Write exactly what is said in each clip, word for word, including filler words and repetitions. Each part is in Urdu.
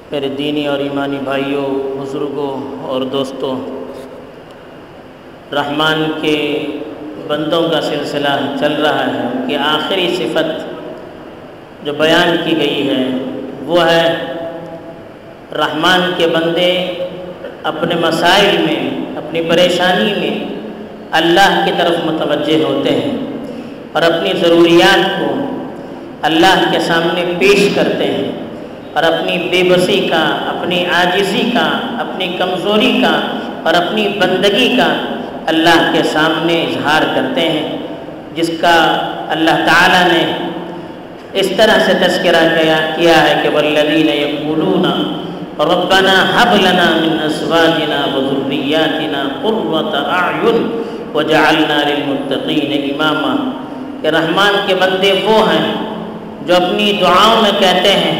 میرے دینی اور ایمانی بھائیوں، بزرگوں اور دوستوں، رحمان کے بندوں کا سلسلہ چل رہا ہے کہ آخری صفت جو بیان کی گئی ہے وہ ہے رحمان کے بندے اپنے مسائل میں، اپنی پریشانی میں اللہ کی طرف متوجہ ہوتے ہیں اور اپنی ضروریات کو اللہ کے سامنے پیش کرتے ہیں اور اپنی بے بسی کا، اپنی عاجزی کا، اپنی کمزوری کا اور اپنی بندگی کا اللہ کے سامنے اظہار کرتے ہیں، جس کا اللہ تعالیٰ نے اس طرح سے تذکرہ کیا ہے کہ والذین یقولون ربنا هب لنا من ازواجنا وذریاتنا قرۃ اعین وجعلنا للمتقین اماما، کہ رحمان کے بندے وہ ہیں جو اپنی دعاؤں میں کہتے ہیں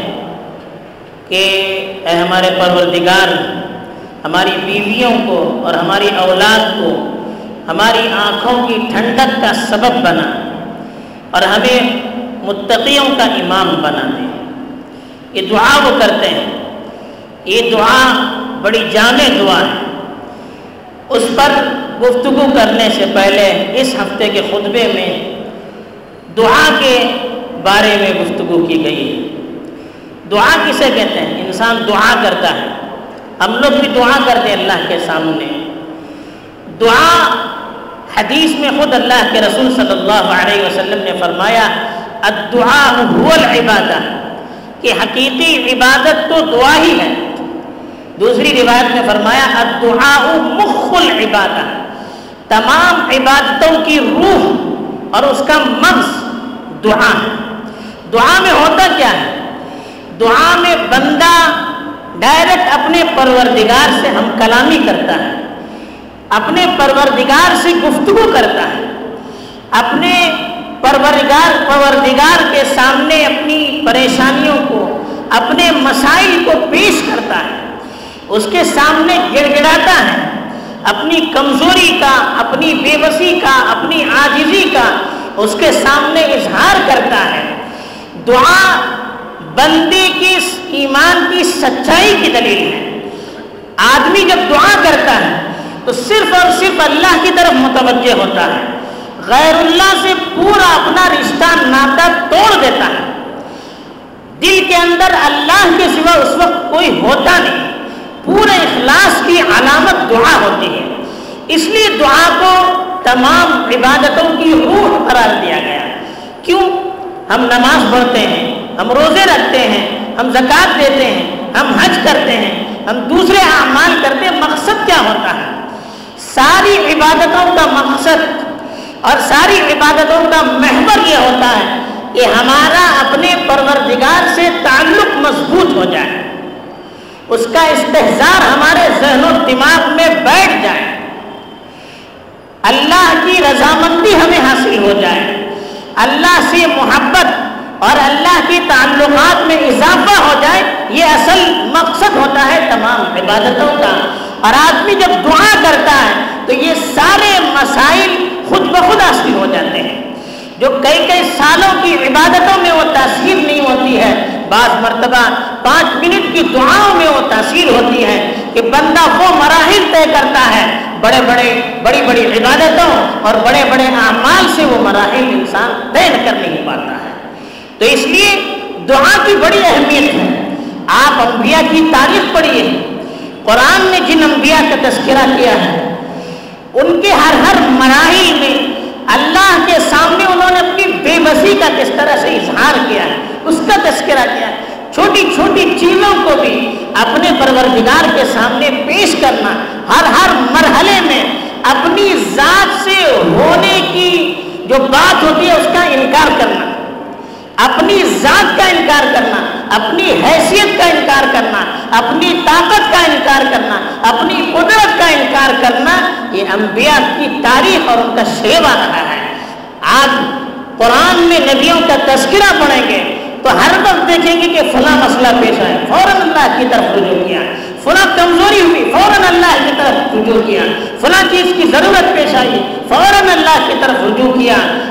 کہ اے ہمارے پروردگار، ہماری بیویوں کو اور ہماری اولاد کو ہماری آنکھوں کی ٹھنڈک کا سبب بنا اور ہمیں متقیوں کا امام بنا دے۔ یہ دعا وہ کرتے ہیں، یہ دعا بڑی جامع دعا ہے۔ اس پر گفتگو کرنے سے پہلے اس ہفتے کے خطبے میں دعا کے بارے میں گفتگو کی گئی ہے۔ دعا کسے کہتے ہیں؟ انسان دعا کرتا ہے، ہم لوگ بھی دعا کرتے ہیں اللہ کے سامنے۔ دعا حدیث میں خود اللہ کے رسول صلی اللہ علیہ وسلم نے فرمایا الدعاء هو العبادہ، کہ حقیقی عبادت تو دعا ہی ہے۔ دوسری روایت میں فرمایا الدعاء مخ العبادہ، تمام عبادتوں کی روح اور اس کا مغز دعا ہے۔ دعا میں ہوتا کیا ہے؟ دعا میں بندہ ڈائریکٹ اپنے پروردگار سے ہم کلامی کرتا ہے، اپنے پروردگار سے گفتگو کرتا ہے، اپنے پروردگار پروردگار کے سامنے اپنی پریشانیوں کو، اپنے مسائل کو پیش کرتا ہے، اس کے سامنے گڑ گڑاتا ہے، اپنی کمزوری کا، اپنی بے بسی کا، اپنی عاجزی کا اس کے سامنے اظہار کرتا ہے۔ دعا بندے کی ایمان کی سچائی کی دلیل ہے۔ آدمی جب دعا کرتا ہے تو صرف اور صرف اللہ کی طرف متوجہ ہوتا ہے، غیر اللہ سے پورا اپنا رشتہ ناطہ توڑ دیتا ہے۔ دل کے اندر اللہ کے سوا اس وقت کوئی ہوتا نہیں۔ پورے اخلاص کی علامت دعا ہوتی ہے، اس لیے دعا کو تمام عبادتوں کی روح قرار دیا گیا۔ کیوں؟ ہم نماز پڑھتے ہیں، ہم روزے رکھتے ہیں، ہم زکوٰۃ دیتے ہیں، ہم حج کرتے ہیں، ہم دوسرے اعمال کرتے ہیں۔ مقصد کیا ہوتا ہے؟ ساری عبادتوں کا مقصد اور ساری عبادتوں کا محور یہ ہوتا ہے کہ ہمارا اپنے پروردگار سے تعلق مضبوط ہو جائے، اس کا استحضار ہمارے ذہن و دماغ میں بیٹھ جائے، اللہ کی رضامندی ہمیں حاصل ہو جائے، اللہ سے محبت اور اللہ کی تعلقات میں اضافہ ہو جائے۔ یہ اصل مقصد ہوتا ہے تمام عبادتوں کا۔ اور آدمی جب دعا کرتا ہے تو یہ سارے مسائل خود بخود حاصل ہو جاتے ہیں۔ جو کئی کئی سالوں کی عبادتوں میں وہ تاثیر نہیں ہوتی ہے، بعض مرتبہ پانچ منٹ کی دعاؤں میں وہ تاثیر ہوتی ہے کہ بندہ وہ مراحل طے کرتا ہے، بڑے بڑے بڑی بڑی عبادتوں اور بڑے بڑے اعمال سے وہ مراحل انسان طے کر نہیں پاتا ہے۔ تو اس لیے دعا کی بڑی اہمیت ہے۔ آپ انبیاء کی تاریخ پڑھیے، قرآن نے جن انبیاء کا تذکرہ کیا ہے ان کے ہر ہر مراحل میں اللہ کے سامنے انہوں نے اپنی بے بسی کا کس طرح سے اظہار کیا ہے، اس کا تذکرہ کیا ہے۔ چھوٹی چھوٹی چیزوں کو بھی اپنے پروردگار کے سامنے پیش کرنا، ہر ہر مرحلے میں اپنی ذات سے ہونے کی جو بات ہوتی ہے اس کا انکار کرنا، اپنی ذات کا انکار کرنا، اپنی حیثیت کا انکار کرنا، اپنی طاقت کا انکار کرنا، اپنی قدرت کا انکار کرنا، یہ انبیاء کی تاریخ اور ان کا شیوا رہا ہے۔ آج قرآن میں نبیوں کا تذکرہ پڑھیں گے تو ہر وقت دیکھیں گے کہ فلاں مسئلہ پیش آیا، فوراً اللہ کی طرف رجوع کیا، فلاں کمزوری ہوئی، فوراً اللہ کی طرف رجوع کیا، فلاں چیز کی ضرورت پیش آئی، فوراً اللہ کی طرف رجوع کیا،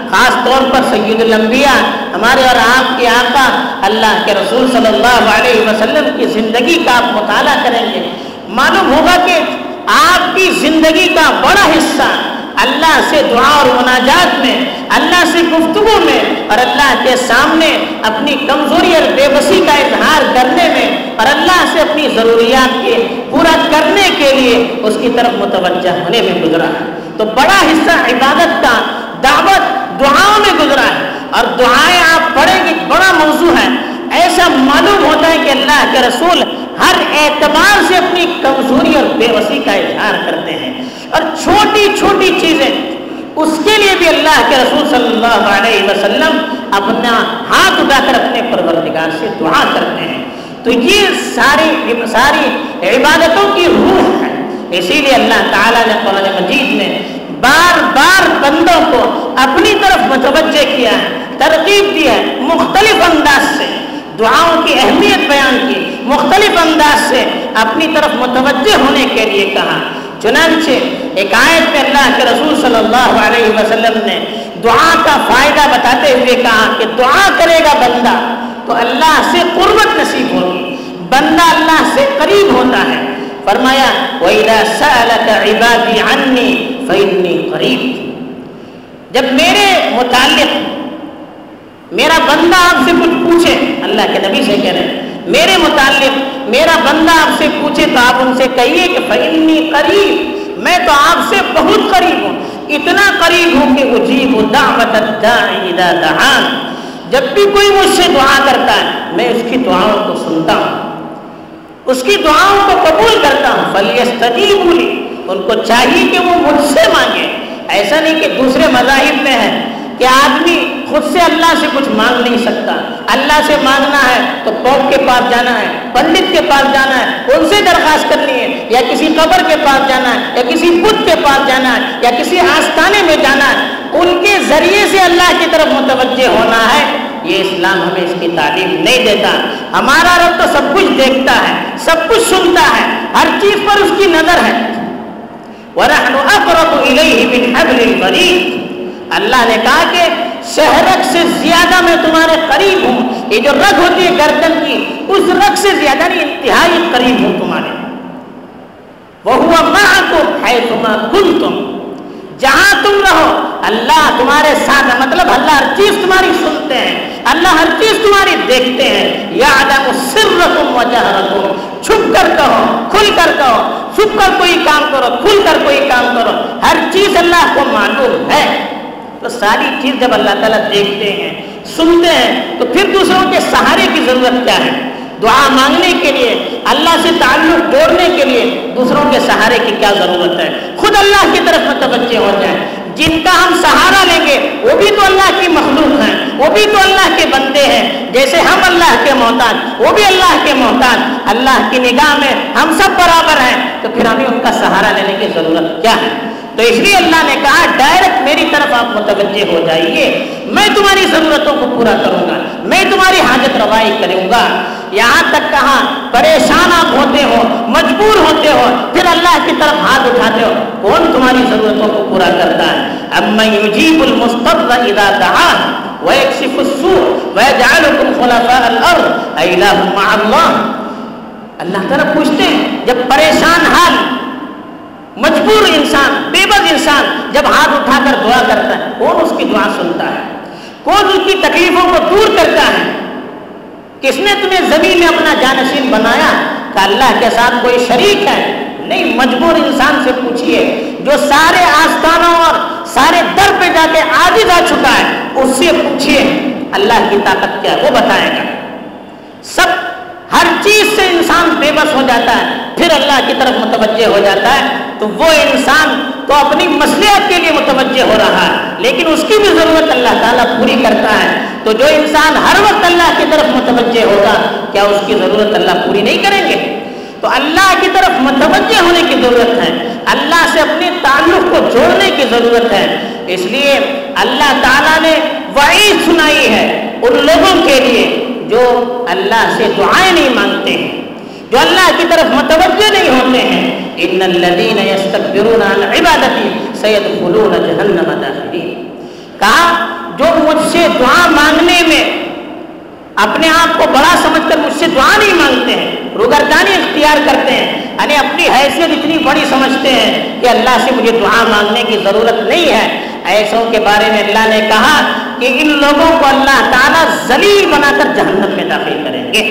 خاص طور پر سید الانبیاء ہمارے اور آپ کے آقا اللہ کے رسول صلی اللہ علیہ وسلم کی زندگی کا آپ مطالعہ کریں گے، معلوم ہوگا کہ آپ کی زندگی کا بڑا حصہ اللہ سے دعا اور مناجات میں، اللہ سے گفتگو میں اور اللہ کے سامنے اپنی کمزوری اور بے بسی کا اظہار کرنے میں اور اللہ سے اپنی ضروریات کے پورا کرنے کے لیے اس کی طرف متوجہ ہونے میں گزرا ہے۔ تو بڑا حصہ عبادت کا، دعوت، دعاؤں میں گزرا ہے، اور دعائیں آپ پڑھیں گے بڑا موضوع ہے۔ ایسا معلوم ہوتا ہے کہ اللہ کے رسول ہر اعتبار سے اپنی کمزوری اور بے بسی کا اظہار کرتے ہیں، اور چھوٹی چھوٹی چیزیں اس کے لیے بھی اللہ کے رسول صلی اللہ علیہ وسلم اپنا ہاتھ اٹھا کر اپنے پروردگار سے دعا کرتے ہیں۔ تو یہ ساری ساری عبادتوں کی روح ہے۔ اسی لیے اللہ تعالیٰ نے قرآن مجید میں بار بار بندوں کو اپنی طرف متوجہ کیا ہے، ترغیب دی ہے، مختلف انداز سے دعاؤں کی اہمیت بیان کی، مختلف انداز سے اپنی طرف متوجہ ہونے کے لیے کہا۔ چنانچہ ایک آیت میں اللہ کے رسول صلی اللہ علیہ وسلم نے دعا کا فائدہ بتاتے ہوئے کہا کہ دعا کرے گا بندہ تو اللہ سے قربت نصیب ہوگی، بندہ اللہ سے قریب ہوتا ہے۔ فرمایا وَإِذَا سَأَلَكَ عِبَادِي عَنِّي فَإِنِّي قَرِيبٌ، جب میرے متعلق میرا بندہ آپ سے کچھ پوچھے، اللہ کے نبی سے کہہ رہے ہیں میرے متعلق میرا بندہ آپ سے پوچھے تو آپ ان سے کہیے کہ فَإِنِّي قَرِيبٌ، میں تو آپ سے بہت قریب ہوں، اتنا قریب ہوں کہ اجیب دعوت الداعی اذا دعان، جب بھی کوئی مجھ سے دعا کرتا ہے میں اس کی دعاؤں کو سنتا ہوں، اس کی دعاؤں کو قبول کرتا ہوں۔ فَلْيَسْتَجِيبُوا لِي، ان کو چاہیے کہ وہ مجھ سے مانگے۔ ایسا نہیں کہ دوسرے مذاہب میں ہے کہ آدمی خود سے اللہ سے کچھ مانگ نہیں سکتا، اللہ سے مانگنا ہے تو پوپ کے پاس جانا ہے، پنڈت کے پاس جانا ہے، ان سے درخواست کرنی ہے، یا کسی قبر کے پاس جانا ہے، یا کسی بت کے پاس جانا ہے، یا کسی آستانے میں جانا ہے، ان کے ذریعے سے اللہ کی طرف متوجہ ہونا ہے۔ یہ اسلام ہمیں اس کی تعلیم نہیں دیتا۔ ہمارا رب تو سب کچھ دیکھتا ہے، سب کچھ سنتا ہے، ہر چیز پر اس کی نظر ہے۔ وَنَحْنُ أَقْرَبُ إِلَيْهِ مِنْ حَبْلِ الْوَرِيدِ، اللہ نے کہا کہ شہرک سے زیادہ میں تمہارے قریب ہوں۔ یہ جو رگ ہوتی ہے گردن کی، اس رگ سے زیادہ نہیں، انتہائی قریب ہوں تمہارے۔ وَهُوَ مَعَكُمْ حَيْثُ مَا كُنْتُمْ، جہاں تم رہو اللہ تمہارے ساتھ، مطلب اللہ ہر چیز تمہاری سنتے ہیں، اللہ ہر چیز تمہاری دیکھتے ہیں۔ يَعْلَمُ سِرَّكُمْ وَجَهْرَكُمْ، چھپ کر کہو، کھل کر کہو، چھپ کر کوئی کام کرو، کھل کر کوئی کام کرو، ہر چیز اللہ کو معلوم ہے۔ تو ساری چیز جب اللہ تعالیٰ دیکھتے ہیں، سنتے ہیں، تو پھر دوسروں کے سہارے کی ضرورت کیا ہے؟ دعا مانگنے کے لیے، اللہ سے تعلق جوڑنے کے لیے دوسروں کے سہارے کی کیا ضرورت ہے؟ خود اللہ کی طرف متوجہ ہو جائیں۔ جن کا ہم سہارا لیں گے وہ بھی تو اللہ کی مخلوق ہیں، وہ بھی تو اللہ کے بندے ہیں، جیسے ہم اللہ کے محتاج وہ بھی اللہ کے محتاج۔ اللہ کی نگاہ میں ہم سب برابر ہیں، تو پھر ہمیں ان کا سہارا لینے کی ضرورت کیا ہے؟ تو اس لیے اللہ نے کہا ڈائریکٹ میری طرف آپ متوجہ ہو جائیے، میں تمہاری ضرورتوں کو پورا کروں گا، میں تمہاری حاجت روائی کروں گا۔ یہاں تک کہا پریشان آپ ہوتے ہو، مجبور ہوتے ہو، پھر اللہ کی طرف ہاتھ اٹھاتے ہو، کون تمہاری ضرورتوں کو پورا کرتا ہے؟ اَمَّن يُجِيبُ الْمُضْطَرَّ إِذَا دَعَاهُ وَيَكْشِفُ السُّوءَ وَيَجْعَلُكُمْ خُلَفَاءَ الْأَرْضِ أَإِلَٰهٌ مَّعَ اللَّهِ، اللہ تعالیٰ پوچھتے ہیں جب پریشان حال مجبور انسان، بے بس انسان جب ہاتھ اٹھا کر دعا کرتا ہے، کون اس کی دعا سنتا ہے؟ کون اس کی تکلیفوں کو دور کرتا ہے؟ کس نے تمہیں زمین میں اپنا جانشین بنایا؟ کہ اللہ کے ساتھ کوئی شریک ہے؟ نہیں، مجبور انسان سے پوچھئے جو سارے آستانوں اور سارے در پہ جا کے عاجز آ چکا ہے، اس سے پوچھئے اللہ کی طاقت کیا ہے، وہ بتائے گا۔ سب ہر چیز سے انسان بے بس ہو جاتا ہے، پھر اللہ کی طرف متوجہ ہو جاتا ہے، تو وہ انسان تو اپنی مصلحت کے لیے متوجہ ہو رہا ہے، لیکن اس کی بھی ضرورت اللہ تعالیٰ پوری کرتا ہے۔ تو جو انسان ہر وقت اللہ کی طرف متوجہ ہوگا، کیا اس کی ضرورت اللہ پوری نہیں کریں گے؟ تو اللہ کی طرف متوجہ ہونے کی ضرورت ہے، اللہ سے اپنے تعلق کو جوڑنے کی ضرورت ہے۔ اس لیے اللہ تعالیٰ نے وعید سنائی ہے ان لوگوں کے لیے جو اللہ سے دعائیں نہیں مانگتے ہیں، جو اللہ کی طرف متوجہ نہیں ہوتے ہیں۔ ان الذین یستکبرون عن عبادتی سیدخلون جہنم داخرین، کہا جو مجھ سے دعا مانگنے میں اپنے آپ کو بڑا سمجھ کر مجھ سے دعا نہیں مانگتے ہیں، روگردانی اختیار کرتے ہیں، یعنی اپنی حیثیت اتنی بڑی سمجھتے ہیں کہ اللہ سے مجھے دعا مانگنے کی ضرورت نہیں ہے، ایسوں کے بارے میں اللہ نے کہا کہ ان لوگوں کو اللہ تعالیٰ ذلیل بنا کر جہنم میں داخل کریں گے۔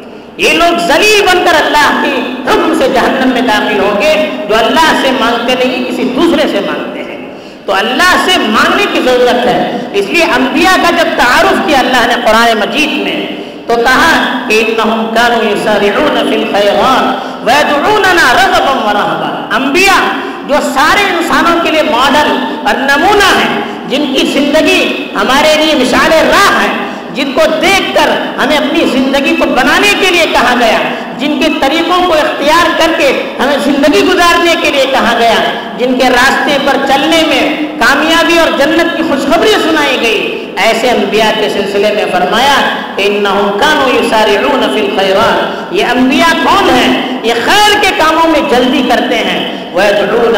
یہ لوگ ذلیل بن کر اللہ کی حکم سے جہنم میں داخل ہوں گے، جو اللہ سے مانگتے نہیں کسی دوسرے سے مانگتے ہیں۔ تو اللہ سے مانگنے کی ضرورت ہے، اس لیے انبیاء کا جب تعارف کیا اللہ نے قرآن مجید میں تو کہا کہ انہم کانوا یسارعون فی الخیرات ویدعوننا رغبا ورہبا۔ انبیاء جو سارے انسانوں کے لیے ماڈل اور نمونہ ہیں، جن کی زندگی ہمارے لیے مثال راہ ہے، جن کو دیکھ کر ہمیں اپنی زندگی کو بنانے کے لیے کہا گیا، جن کے طریقوں کو اختیار کر کے ہمیں زندگی گزارنے کے لیے کہا گیا، جن کے راستے پر چلنے میں کامیابی اور جنت کی خوشخبری سنائی گئی، ایسے انبیاء کے سلسلے میں فرمایا کہ انہم کانوا یسارعون فی الخیرات۔ یہ انبیاء کون ہیں؟ یہ خیر کے کاموں میں جلدی کرتے ہیں، ویدعون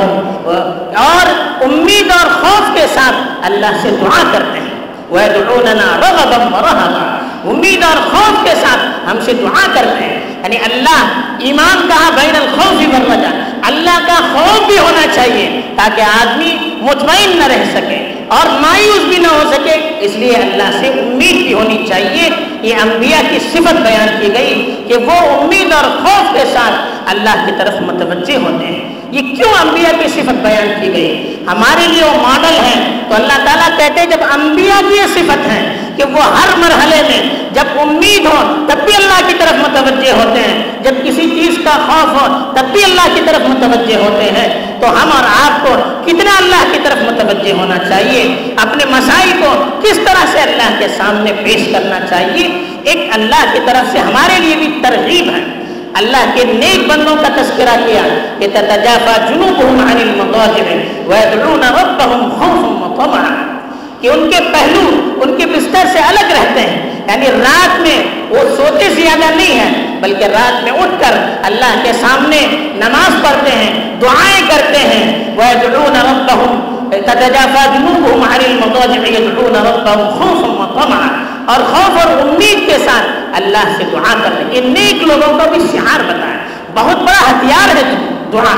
ربہم، اور امید اور خوف کے ساتھ اللہ سے دعا کرتے ہیں، وَيَدْعُونَنَا رَغَبًا وَرَهَبًا، امید اور خوف کے ساتھ ہم سے دعا کرتے ہیں۔ یعنی اللہ ایمان کہا بین الخوف والرجاء، اللہ کا خوف بھی ہونا چاہیے تاکہ آدمی مطمئن نہ رہ سکے اور مایوس بھی نہ ہو سکے، اس لیے اللہ سے امید بھی ہونی چاہیے۔ یہ انبیاء کی صفت بیان کی گئی کہ وہ امید اور خوف کے ساتھ اللہ کی طرف متوجہ ہوتے ہیں۔ یہ کیوں انبیاء کی صفت بیان کی گئی؟ ہمارے لیے وہ ماڈل ہیں، تو اللہ تعالیٰ کہتے ہیں جب انبیاء کی یہ صفت ہے کہ وہ ہر مرحلے میں جب امید ہو تب بھی اللہ کی طرف متوجہ ہوتے ہیں، جب کسی چیز کا خوف ہو تب بھی اللہ کی طرف متوجہ ہوتے ہیں، تو ہم اور آپ کو کتنا اللہ کی طرف متوجہ ہونا چاہیے، اپنے مسائل کو کس طرح سے اللہ کے سامنے پیش کرنا چاہیے۔ ایک اللہ کی طرف سے ہمارے لیے بھی ترغیب ہے۔ اللہ کے نیک بندوں کا تذکرہ کیا کہ تتجافى جنوبهم عن المضاجع ويدعون ربهم خوفا وطمعا، کہ ان کے پہلو ان کے بستر سے الگ رہتے ہیں، یعنی رات میں وہ سوتے زیادہ نہیں ہیں بلکہ رات میں اٹھ کر اللہ کے سامنے نماز پڑھتے ہیں، دعائیں کرتے ہیں۔ ويدعون ربهم تتجافى جنوبهم عن المضاجع يدعون ربهم خوفا وطمعا، اور خوف اور امید کے ساتھ اللہ سے دعا کرنے۔ یہ نیک لوگوں کو بھی شعار بتایا، بہت بڑا ہتھیار ہے دعا۔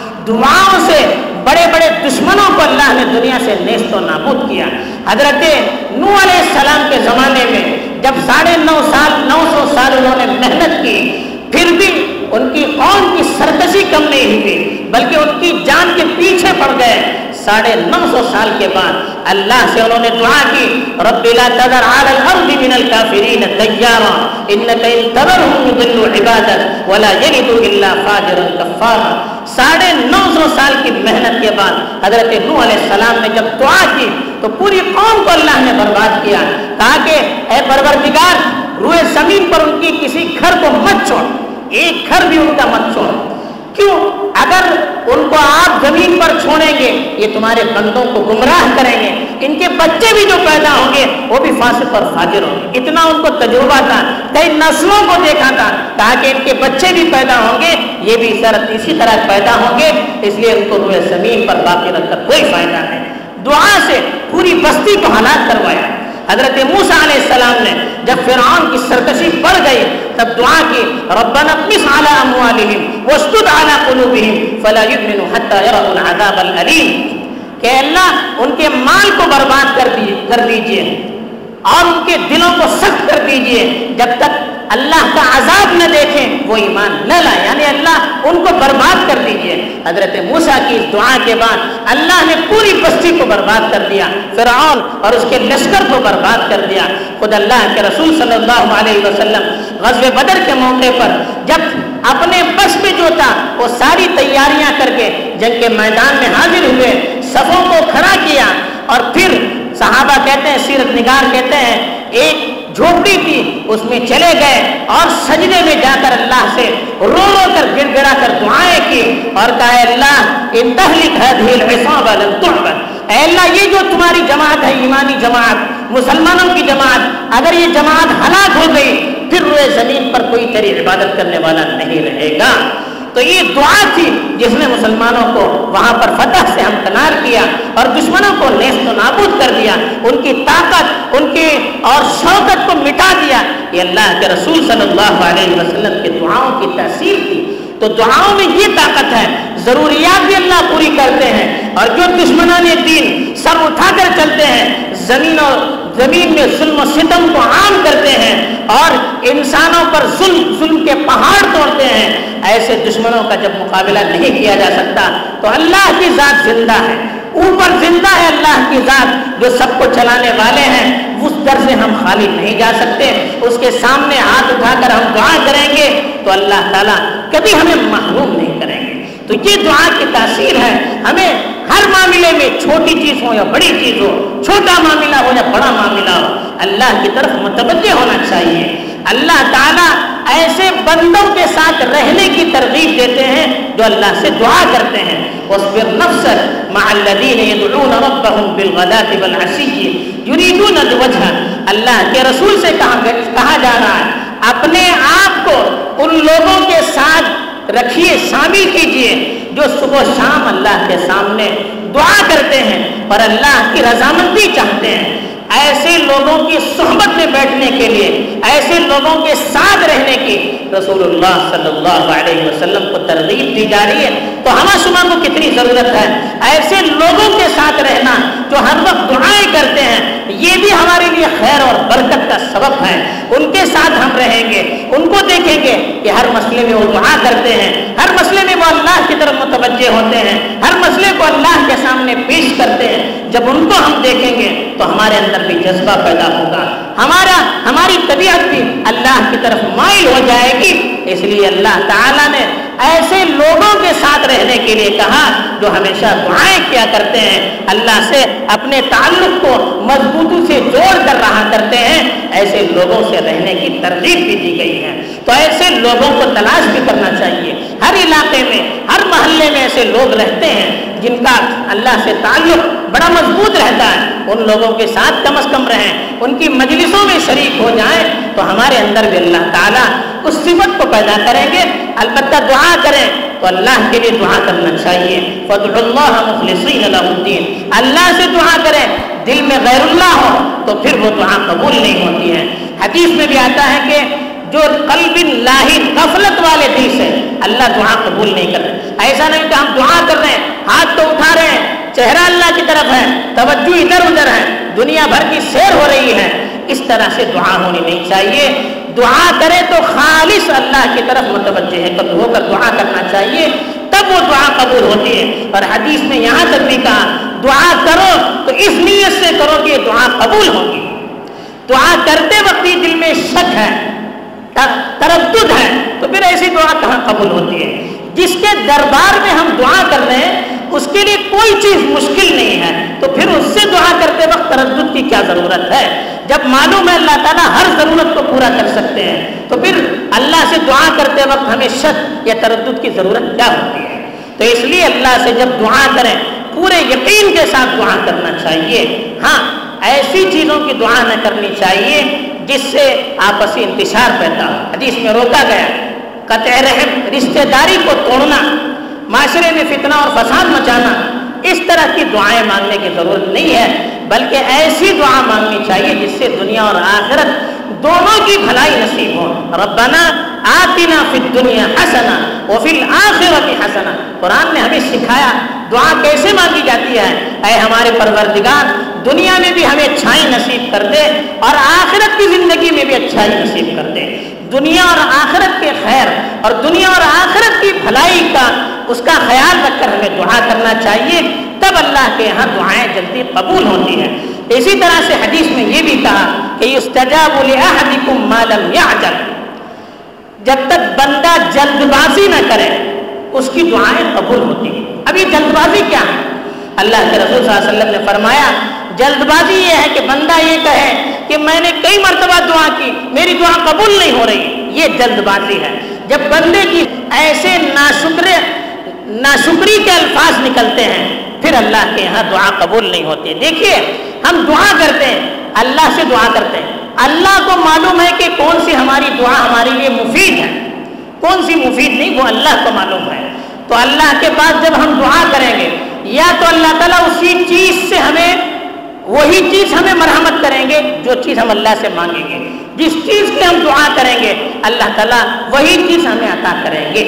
دعاؤں سے بڑے بڑے دشمنوں کو اللہ نے دنیا سے نیست و نابود کیا۔ حضرت نوح علیہ السلام کے زمانے میں جب ساڑھے نو سال نو سو سال انہوں نے محنت کی، پھر بھی ان کی قوم کی سرکشی کم نہیں ہوئی بلکہ ان کی جان کے پیچھے پڑ گئے۔ ساڑھے نو سو سال کے بعد اللہ سے انہوں نے دعا کی، رب لا تذر علی الارض من الکافرین دیارا انک ان تذرهم یضلوا عبادک ولا یلدوا الا فاجرا کفارا۔ ساڑھے نو سو سال کی محنت کے بعد حضرت نوح علیہ السلام نے جب دعا کی تو پوری قوم کو اللہ نے برباد کیا، کہا کہ اے پروردگار روئے زمین پر ان کی کسی گھر کو مت چھوڑ، ایک گھر بھی ان کا مت چھوڑ۔ کیوں؟ اگر ان کو آپ زمین پر چھوڑیں گے یہ تمہارے بندوں کو گمراہ کریں گے، ان کے بچے بھی جو پیدا ہوں گے وہ بھی فاسق اور فاجر ہوں گے۔ اتنا ان کو تجربہ تھا، کئی نسلوں کو دیکھا تھا، کہا کہ ان کے بچے بھی پیدا ہوں گے یہ بھی اسی طرح پیدا ہوں گے، اس لیے ان کو روئے زمین پر باقی رکھ کر کوئی فائدہ نہیں۔ دعا سے پوری بستی کو ہلاک کروایا۔ حضرت موسیٰ علیہ السلام نے جب فرعون کی سرکشی بڑھ گئی تب دعا کی، ربنا اطمس على اموالهم واشدد على قلوبهم فلا يؤمنوا حتى يروا العذاب الالم، کہ اللہ ان کے مال کو برباد کر کر دیجئے اور ان کے دلوں کو سخت کر دیجئے، جب تک اللہ کا عذاب نہ دیکھیں وہ ایمان نہ لائیں، یعنی اللہ ان کو برباد کر دیجئے۔ حضرت موسیٰ کی اس دعا کے بعد اللہ نے پوری بستی کو برباد کر دیا، فرعون اور اس کے لشکر کو برباد کر دیا۔ خود اللہ کے رسول صلی اللہ علیہ وسلم غزوہ بدر کے موقع پر جب اپنے بس میں جو تھا وہ ساری تیاریاں کر کے جنگ کے میدان میں حاضر ہوئے، صفوں کو کھڑا کیا، اور پھر صحابہ کہتے ہیں، سیرت نگار کہتے ہیں، ایک جھوپڑی تھی اس میں چلے گئے اور سجدے میں جا کر اللہ سے رو رو کر گر گرا کر دعائیں کی اور کہا اللہ ان تہلک هذه العصابہ لن تعبد، اے اللہ یہ جو تمہاری جماعت ہے، ایمانی جماعت، مسلمانوں کی جماعت، اگر یہ جماعت ہلاک ہو گئی پھر روئے زمین پر کوئی تیری عبادت کرنے والا نہیں رہے گا۔ تو یہ دعا تھی جس نے مسلمانوں کو وہاں پر فتح سے ہمکنار کیا اور دشمنوں کو نیست و نابود کر دیا، ان کی طاقت ان کی اور شوکت کو مٹا دیا۔ یہ اللہ کے رسول صلی اللہ علیہ وسلم کے دعاؤں کی تاثیر تھی۔ تو دعاؤں میں یہ طاقت ہے، ضروریات بھی اللہ پوری کرتے ہیں، اور جو دشمنان دین سر اٹھا کر چلتے ہیں، زمین اور زمین میں ظلم و ستم کو عام کرتے ہیں اور انسانوں پر ظلم ظلم کے پہاڑ توڑتے ہیں، ایسے دشمنوں کا جب مقابلہ نہیں کیا جا سکتا تو اللہ کی ذات زندہ ہے، اوپر زندہ ہے اللہ کی ذات جو سب کو چلانے والے ہیں، اس در سے ہم خالی نہیں جا سکتے۔ اس کے سامنے ہاتھ اٹھا کر ہم دعا کریں گے تو اللہ تعالیٰ کبھی ہمیں محروم نہیں کریں گے۔ تو یہ دعا کی تاثیر ہے، ہمیں ہر معاملے میں چھوٹی چیز ہو یا بڑی چیز ہو، چھوٹا معاملہ ہو یا بڑا معاملہ ہو، اللہ کی طرف متوجہ ہونا چاہیے۔ اللہ تعالیٰ ایسے بندوں کے ساتھ رہنے کی ترغیب دیتے ہیں جو اللہ سے دعا کرتے ہیں۔ واصبر نفسك مع الذين يدعون ربهم بالغداة والعشي يريدون وجهه۔ اللہ کے رسول سے کہا جا رہا ہے اپنے آپ کو ان لوگوں کے ساتھ رکھیے، شامل کیجئے جو صبح و شام اللہ کے سامنے دعا کرتے ہیں اور اللہ کی رضامندی چاہتے ہیں۔ ایسے لوگوں کی صحبت میں بیٹھنے کے لیے، ایسے لوگوں کے ساتھ رہنے کی رسول اللہ صلی اللہ علیہ وسلم کو ترغیب دی جا رہی ہے۔ تو ہم شما کو کتنی ضرورت ہے ایسے لوگوں کے ساتھ رہنا جو ہر وقت دعائیں کرتے ہیں، یہ بھی ہمارے لیے خیر اور برکت کا سبب ہے۔ ان کے ساتھ ہم رہیں گے، ان کو دیکھیں گے کہ ہر مسئلے میں وہ دعا کرتے ہیں، ہر مسئلے میں وہ اللہ کی طرف متوجہ ہوتے ہیں، ہر مسئلے کو اللہ کے سامنے پیش کرتے ہیں۔ جب ان کو ہم دیکھیں گے تو ہمارے اندر بھی جذبہ پیدا ہوگا، ہمارا ہماری طبیعت بھی اللہ کی طرف مائل ہو جائے گی۔ اس لیے اللہ تعالیٰ نے ایسے لوگوں کے ساتھ رہنے کے لیے کہا جو ہمیشہ دعائیں کیا کرتے ہیں، اللہ سے اپنے تعلق کو مضبوطی سے جوڑ کر رہا کرتے ہیں۔ ایسے لوگوں سے رہنے کی ترغیب بھی دی گئی ہے۔ تو ایسے لوگوں کو تلاش بھی کرنا چاہیے۔ ہر علاقے میں، ہر محلے میں ایسے لوگ رہتے ہیں جن کا اللہ سے تعلق بڑا مضبوط رہتا ہے، ان لوگوں کے ساتھ کم از کم رہیں، ان کی مجلسوں میں شریک ہو جائیں تو ہمارے اندر بھی اللہ تعالیٰ اس صفت کو پیدا کریں گے۔ البتہ دعا کریں تو اللہ کے لیے دعا کرنا چاہیے۔ فادعوا اللہ مخلصین لہ الدین، اللہ سے دعا کریں، دل میں غیر اللہ ہو تو پھر وہ دعا قبول نہیں ہوتی ہے۔ حدیث میں بھی آتا ہے کہ جو قلب لاہن، غفلت والے دل سے اللہ دعا قبول نہیں کر رہے۔ ایسا نہیں کہ ہم دعا کر رہے ہیں، ہاتھ تو اٹھا رہے ہیں، چہرہ اللہ کی طرف ہے، توجہ ادھر ادھر ہے، دنیا بھر کی سیر ہو رہی ہے، اس طرح سے دعا ہونی نہیں چاہیے۔ دعا کرے تو خالص اللہ کی طرف متوجہ ہو کر دعا کرنا چاہیے، تب وہ دعا قبول ہوتی ہے۔ اور حدیث میں یہاں تک بھی کہا دعا کرو تو اس نیت سے کرو کہ یہ دعا قبول ہوگی۔ دعا کرتے وقت ہی دل میں شک ہے، تردد ہے، تو پھر ایسی دعا کہاں قبول ہوتی ہے؟ جس کے دربار میں ہم دعا کر رہے ہیں اس کے لیے کوئی چیز مشکل نہیں ہے، تو پھر اس سے دعا کرتے وقت تردد کی کیا ضرورت ہے؟ جب معلوم ہے اللہ تعالیٰ ہر ضرورت کو پورا کر سکتے ہیں تو پھر اللہ سے دعا کرتے وقت ہمیں شک یا تردد کی ضرورت کیا ہوتی ہے؟ تو اس لیے اللہ سے جب دعا کریں پورے یقین کے ساتھ دعا کرنا چاہیے۔ ہاں، ایسی چیزوں کی دعا نہ کرنی چاہیے جس سے آپسی انتشار پیدا ہو۔ حدیث میں روکا گیا قطع رحم، رشتہ داری کو توڑنا، معاشرے میں فتنہ اور فساد مچانا، اس طرح کی دعائیں مانگنے کی ضرورت نہیں ہے، بلکہ ایسی دعا مانگنی چاہیے جس سے دنیا اور آخرت دونوں کی بھلائی نصیب ہو۔ ربنا آتنا فی الدنیا حسنہ وفی الآخرۃ حسنہ، قرآن نے ہمیں سکھایا دعا کیسے مانگی جاتی ہے۔ اے ہمارے پروردگار، دنیا میں بھی ہمیں اچھائی نصیب کر دے اور آخرت کی زندگی میں بھی اچھائی نصیب کر دے۔ دنیا اور آخرت کے خیر اور دنیا اور آخرت کی بھلائی کا اس کا خیال رکھ کر ہمیں دعا کرنا چاہیے، تب اللہ کے ہاں دعائیں جلدی قبول ہوتی ہیں۔ اسی طرح سے حدیث میں یہ بھی کہا کہ یستجاب لأحدکم ما لم یعجل، جب تک بندہ جلد بازی نہ کرے اس کی دعائیں قبول ہوتی ہیں۔ اب یہ جلد بازی کیا ہے؟ اللہ کے رسول صلی اللہ علیہ وسلم نے فرمایا جلد بازی یہ ہے کہ بندہ یہ کہے کہ میں نے کئی مرتبہ دعا کی، میری دعا قبول نہیں ہو رہی، یہ جلد بازی ہے۔ جب بندے کی ایسے ناشکر ناشکری کے الفاظ نکلتے ہیں پھر اللہ کے یہاں دعا قبول نہیں ہوتی۔ دیکھیے ہم دعا کرتے ہیں، اللہ سے دعا کرتے ہیں، اللہ کو معلوم ہے کہ کون سی ہماری دعا ہمارے لیے مفید ہے، کون سی مفید نہیں وہ اللہ کو معلوم ہے۔ تو اللہ کے پاس جب ہم دعا کریں گے یا تو اللہ تعالیٰ اسی چیز سے ہمیں وہی چیز ہمیں مرحمت کریں گے جو چیز ہم اللہ سے مانگیں گے، جس چیز کی ہم دعا کریں گے اللہ تعالیٰ وہی چیز ہمیں عطا کریں گے۔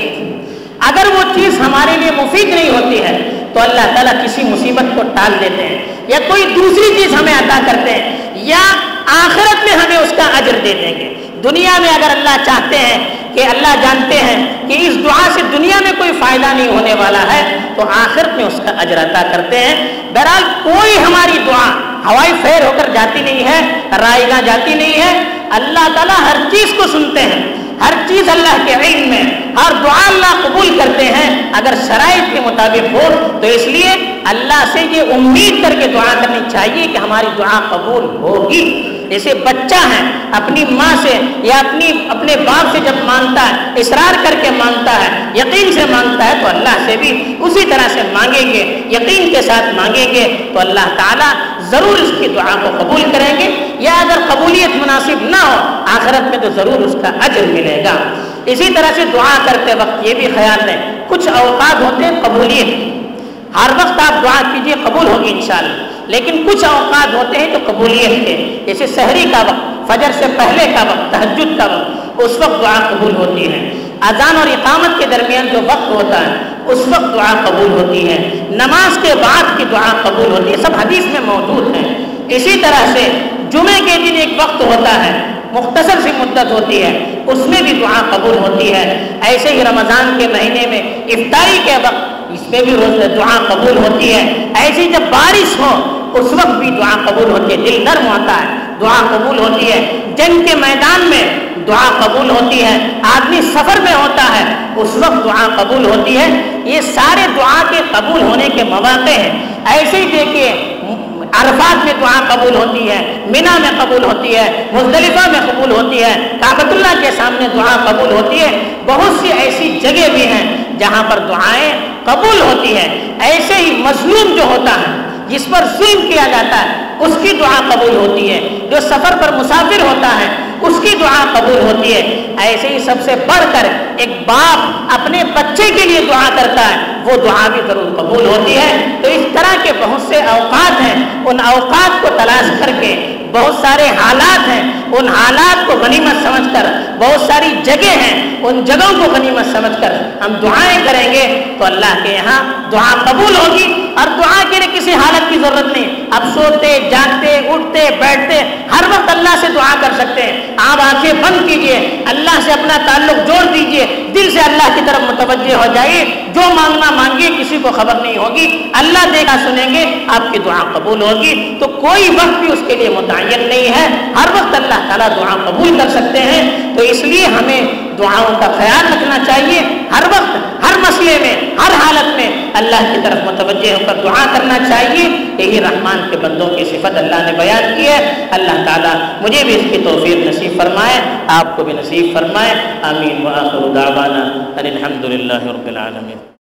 اگر وہ چیز ہمارے لیے مفید نہیں ہوتی ہے تو اللہ تعالیٰ کسی مصیبت کو ٹال دیتے ہیں یا کوئی دوسری چیز ہمیں عطا کرتے ہیں یا آخرت میں ہمیں اس کا اجر دے دیں گے۔ دنیا میں اگر اللہ چاہتے ہیں کہ اللہ جانتے ہیں کہ اس دعا سے دنیا میں کوئی فائدہ نہیں ہونے والا ہے تو آخرت میں اس کا اجر عطا کرتے ہیں۔ بہرحال کوئی ہماری دعا ہوائی پھیر ہو کر جاتی نہیں ہے، رائے گاہ جاتی نہیں ہے۔ اللہ تعالیٰ ہر چیز کو سنتے ہیں، ہر چیز اللہ کے علم میں، ہر دعا اللہ قبول کرتے ہیں اگر شرائط کے مطابق ہو۔ تو اس لیے اللہ سے یہ امید کر کے دعا کرنی چاہیے کہ ہماری دعا قبول ہوگی۔ جیسے بچہ ہے اپنی ماں سے یا اپنی اپنے باپ سے جب مانگتا ہے، اصرار کر کے مانگتا ہے، یقین سے مانگتا ہے، تو اللہ سے بھی اسی طرح سے مانگیں گے، یقین کے ساتھ مانگیں گے تو اللہ تعالیٰ ضرور اس کی دعا کو قبول کریں گے، یا اگر قبولیت مناسب نہ ہو آخرت میں تو ضرور اس کا اجر ملے گا۔ اسی طرح سے دعا کرتے وقت یہ بھی خیال رہیں، کچھ اوقات ہوتے ہیں قبولیت، ہر وقت آپ دعا کیجئے قبول ہوگی انشاءاللہ، لیکن کچھ اوقات ہوتے ہیں تو قبولیت کے، جیسے سحری کا وقت، فجر سے پہلے کا وقت، تہجد کا وقت، اس وقت دعا قبول ہوتی ہے۔ اذان اور اقامت کے درمیان جو وقت ہوتا ہے اس وقت دعا قبول ہوتی ہے، نماز کے بعد کی دعا قبول ہوتی ہے، سب حدیث میں موجود ہیں۔ اسی طرح سے جمعے کے دن ایک وقت ہوتا ہے، مختصر سی مدت ہوتی ہے، اس میں بھی دعا قبول ہوتی ہے۔ ایسے ہی رمضان کے مہینے میں افطاری کے وقت اس میں بھی روز دعا قبول ہوتی ہے۔ ایسی جب بارش ہو اس وقت بھی دعا قبول ہوتی ہے، دل نرم ہوتا ہے، دعا قبول ہوتی ہے۔ جنگ کے میدان میں دعا قبول ہوتی ہے، آدمی سفر میں ہوتا ہے اس وقت دعا قبول ہوتی ہے۔ یہ سارے دعا کے قبول ہونے کے مواقع ہیں۔ ایسے ہی دیکھیے عرفات میں دعا قبول ہوتی ہے، مینا میں قبول ہوتی ہے، مزدلفہ میں قبول ہوتی ہے، کعبۃ اللہ کے سامنے دعا قبول ہوتی ہے۔ بہت سی ایسی جگہ بھی ہیں جہاں پر دعائیں قبول ہوتی ہیں۔ ایسے ہی مظلوم جو ہوتا ہے، جس پر ظلم کیا جاتا ہے، اس کی دعا قبول ہوتی ہے۔ جو سفر پر مسافر ہوتا ہے اس کی دعا قبول ہوتی ہے۔ ایسے ہی سب سے بڑھ کر ایک باپ اپنے بچے کے لیے دعا کرتا ہے، وہ دعا بھی ضرور قبول ہوتی ہے۔ تو اس طرح کے بہت سے اوقات ہیں، ان اوقات کو تلاش کر کے، بہت سارے حالات ہیں، ان حالات کو غنیمت سمجھ کر، بہت ساری جگہ ہیں، ان جگہوں کو غنیمت سمجھ کر ہم دعائیں کریں گے تو اللہ کے یہاں دعا قبول ہوگی۔ اور دعا کے لیے کسی حالت کی ضرورت نہیں، اب سوتے جاگتے اٹھتے بیٹھتے ہر وقت اللہ سے دعا کر سکتے ہیں۔ آپ آنکھیں بند کیجئے، اللہ سے اپنا تعلق جوڑ دیجئے، دل سے اللہ کی طرف متوجہ ہو جائیے، جو مانگنا مانگیے، کسی کو خبر نہیں ہوگی، اللہ دیکھا سنیں گے، آپ کی دعا قبول ہوگی۔ تو کوئی وقت بھی اس کے لیے متعین نہیں ہے، ہر وقت اللہ تعالیٰ دعا قبول کر سکتے ہیں۔ تو اس لیے ہمیں دعاؤں کا خیال رکھنا چاہیے، ہر وقت ہر مسئلے میں ہر حالت میں اللہ کی طرف متوجہ ہو کر دعا کرنا چاہیے۔ یہی رحمان کے بندوں کی صفت اللہ نے بیان کی ہے۔ اللہ تعالیٰ مجھے بھی اس کی توفیق نصیب فرمائے، آپ کو بھی نصیب فرمائے۔ آمین وآخر دعوانا ان الحمد للہ رب العالمین۔